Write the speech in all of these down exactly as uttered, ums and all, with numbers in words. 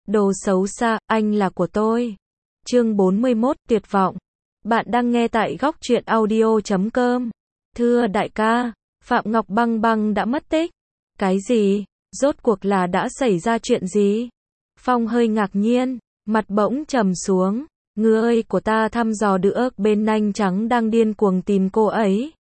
Đồ xấu xa, anh là của tôi. Chương bốn mươi mốt, tuyệt vọng. Bạn đang nghe tại góc truyện audio chấm com. Thưa đại ca, Phạm Ngọc Băng Băng đã mất tích. Cái gì? Rốt cuộc là đã xảy ra chuyện gì? Phong hơi ngạc nhiên, mặt bỗng trầm xuống. Ngư ơi của ta thăm dò được bên nanh trắng đang điên cuồng tìm cô ấy.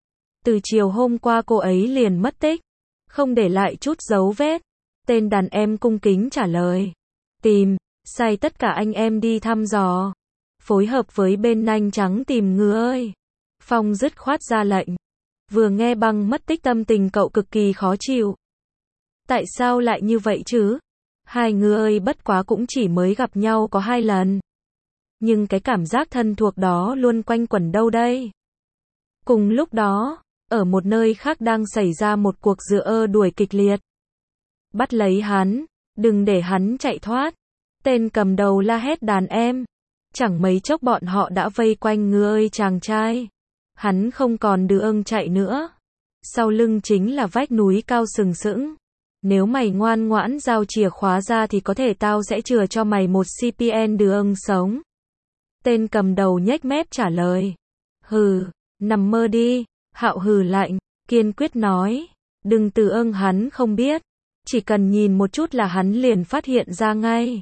Từ chiều hôm qua cô ấy liền mất tích, không để lại chút dấu vết. Tên đàn em cung kính trả lời. Tìm, sai tất cả anh em đi thăm dò. Phối hợp với bên nanh trắng tìm ngư ơi. Phong dứt khoát ra lệnh. Vừa nghe Băng mất tích tâm tình cậu cực kỳ khó chịu. Tại sao lại như vậy chứ? Hai ngư ơi bất quá cũng chỉ mới gặp nhau có hai lần. Nhưng cái cảm giác thân thuộc đó luôn quanh quẩn đâu đây. Cùng lúc đó, ở một nơi khác đang xảy ra một cuộc rượa đuổi kịch liệt. Bắt lấy hắn, đừng để hắn chạy thoát. Tên cầm đầu la hét đàn em. Chẳng mấy chốc bọn họ đã vây quanh ngư ơi chàng trai. Hắn không còn đường chạy nữa. Sau lưng chính là vách núi cao sừng sững. Nếu mày ngoan ngoãn giao chìa khóa ra thì có thể tao sẽ chừa cho mày một xê pê en đường sống. Tên cầm đầu nhếch mép trả lời. Hừ, nằm mơ đi. Hạo hừ lạnh, kiên quyết nói. Đừng từ ưng hắn không biết. Chỉ cần nhìn một chút là hắn liền phát hiện ra ngay.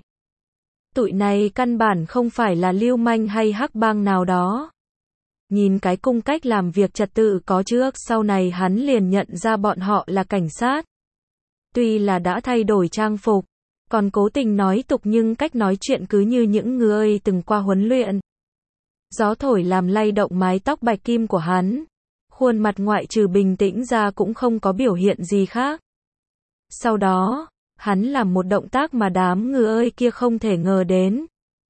Tụi này căn bản không phải là lưu manh hay hắc bang nào đó. Nhìn cái cung cách làm việc trật tự có trước sau này hắn liền nhận ra bọn họ là cảnh sát. Tuy là đã thay đổi trang phục, còn cố tình nói tục nhưng cách nói chuyện cứ như những người từng qua huấn luyện. Gió thổi làm lay động mái tóc bạch kim của hắn. Khuôn mặt ngoại trừ bình tĩnh ra cũng không có biểu hiện gì khác. Sau đó, hắn làm một động tác mà đám ngư ơi kia không thể ngờ đến.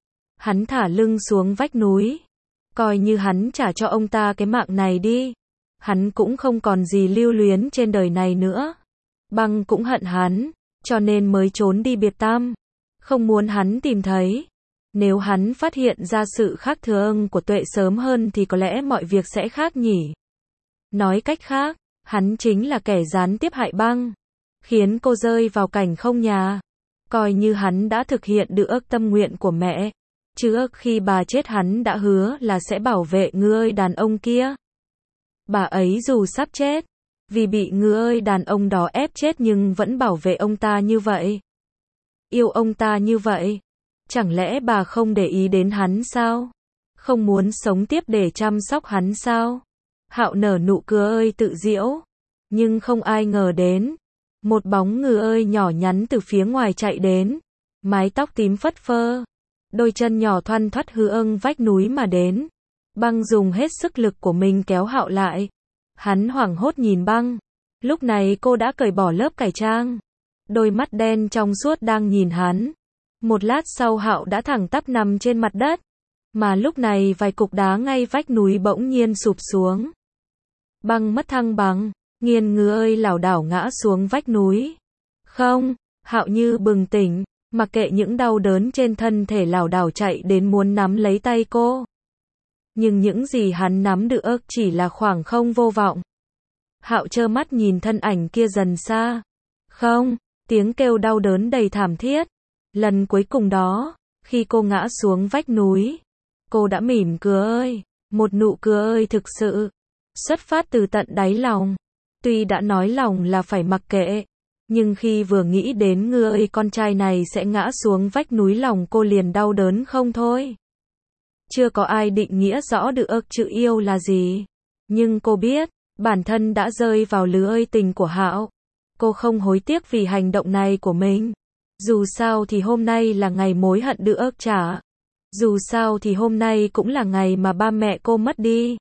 Hắn thả lưng xuống vách núi. Coi như hắn trả cho ông ta cái mạng này đi. Hắn cũng không còn gì lưu luyến trên đời này nữa. Băng cũng hận hắn, cho nên mới trốn đi biệt tăm. Không muốn hắn tìm thấy. Nếu hắn phát hiện ra sự khác thường của Tuệ sớm hơn thì có lẽ mọi việc sẽ khác nhỉ. Nói cách khác, hắn chính là kẻ gián tiếp hại Băng. Khiến cô rơi vào cảnh không nhà. Coi như hắn đã thực hiện được tâm nguyện của mẹ. Trước khi bà chết hắn đã hứa là sẽ bảo vệ ngư ơi đàn ông kia. Bà ấy dù sắp chết, vì bị ngư ơi đàn ông đó ép chết nhưng vẫn bảo vệ ông ta như vậy. Yêu ông ta như vậy. Chẳng lẽ bà không để ý đến hắn sao? Không muốn sống tiếp để chăm sóc hắn sao? Hạo nở nụ cười tự giễu. Nhưng không ai ngờ đến. Một bóng ngư ơi nhỏ nhắn từ phía ngoài chạy đến. Mái tóc tím phất phơ. Đôi chân nhỏ thoăn thoắt hướng vách núi mà đến. Băng dùng hết sức lực của mình kéo Hạo lại. Hắn hoảng hốt nhìn Băng. Lúc này cô đã cởi bỏ lớp cải trang. Đôi mắt đen trong suốt đang nhìn hắn. Một lát sau Hạo đã thẳng tắp nằm trên mặt đất. Mà lúc này vài cục đá ngay vách núi bỗng nhiên sụp xuống. Băng mất thăng bằng. Nghiền ngư ơi lảo đảo ngã xuống vách núi. Không, Hạo như bừng tỉnh. Mặc kệ những đau đớn trên thân thể lảo đảo chạy đến muốn nắm lấy tay cô. Nhưng những gì hắn nắm được chỉ là khoảng không vô vọng. Hạo trơ mắt nhìn thân ảnh kia dần xa. Không, tiếng kêu đau đớn đầy thảm thiết. Lần cuối cùng đó, khi cô ngã xuống vách núi, cô đã mỉm cười, một nụ cười thực sự, xuất phát từ tận đáy lòng. Tuy đã nói lòng là phải mặc kệ, nhưng khi vừa nghĩ đến ngư ơi con trai này sẽ ngã xuống vách núi lòng cô liền đau đớn không thôi. Chưa có ai định nghĩa rõ được chữ yêu là gì. Nhưng cô biết, bản thân đã rơi vào lưới tình của Hạo. Cô không hối tiếc vì hành động này của mình. Dù sao thì hôm nay là ngày mối hận được trả. Dù sao thì hôm nay cũng là ngày mà ba mẹ cô mất đi.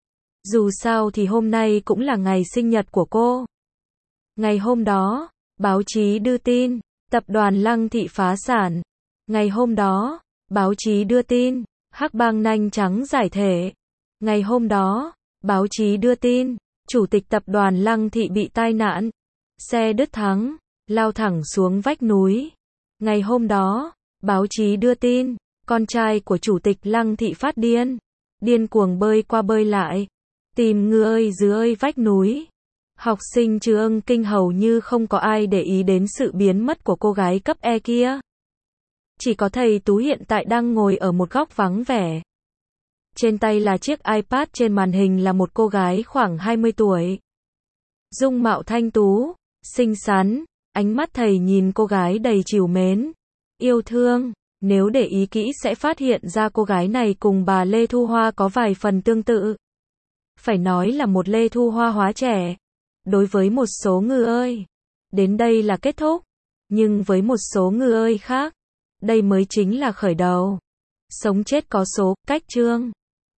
Dù sao thì hôm nay cũng là ngày sinh nhật của cô. Ngày hôm đó, báo chí đưa tin, tập đoàn Lăng Thị phá sản. Ngày hôm đó, báo chí đưa tin, hắc bang nanh trắng giải thể. Ngày hôm đó, báo chí đưa tin, chủ tịch tập đoàn Lăng Thị bị tai nạn. Xe đứt thắng, lao thẳng xuống vách núi. Ngày hôm đó, báo chí đưa tin, con trai của chủ tịch Lăng Thị phát điên. Điên cuồng bơi qua bơi lại. Tìm ngư ơi dưới vách núi. Học sinh trường kinh hầu như không có ai để ý đến sự biến mất của cô gái cấp E kia. Chỉ có thầy Tú hiện tại đang ngồi ở một góc vắng vẻ. Trên tay là chiếc iPad, trên màn hình là một cô gái khoảng hai mươi tuổi. Dung mạo thanh tú, xinh xắn, ánh mắt thầy nhìn cô gái đầy trìu mến, yêu thương. Nếu để ý kỹ sẽ phát hiện ra cô gái này cùng bà Lê Thu Hoa có vài phần tương tự. Phải nói là một Lê Thu Hoa hóa trẻ. Đối với một số ngư ơi, đến đây là kết thúc. Nhưng với một số ngư ơi khác, đây mới chính là khởi đầu. Sống chết có số, cách chương.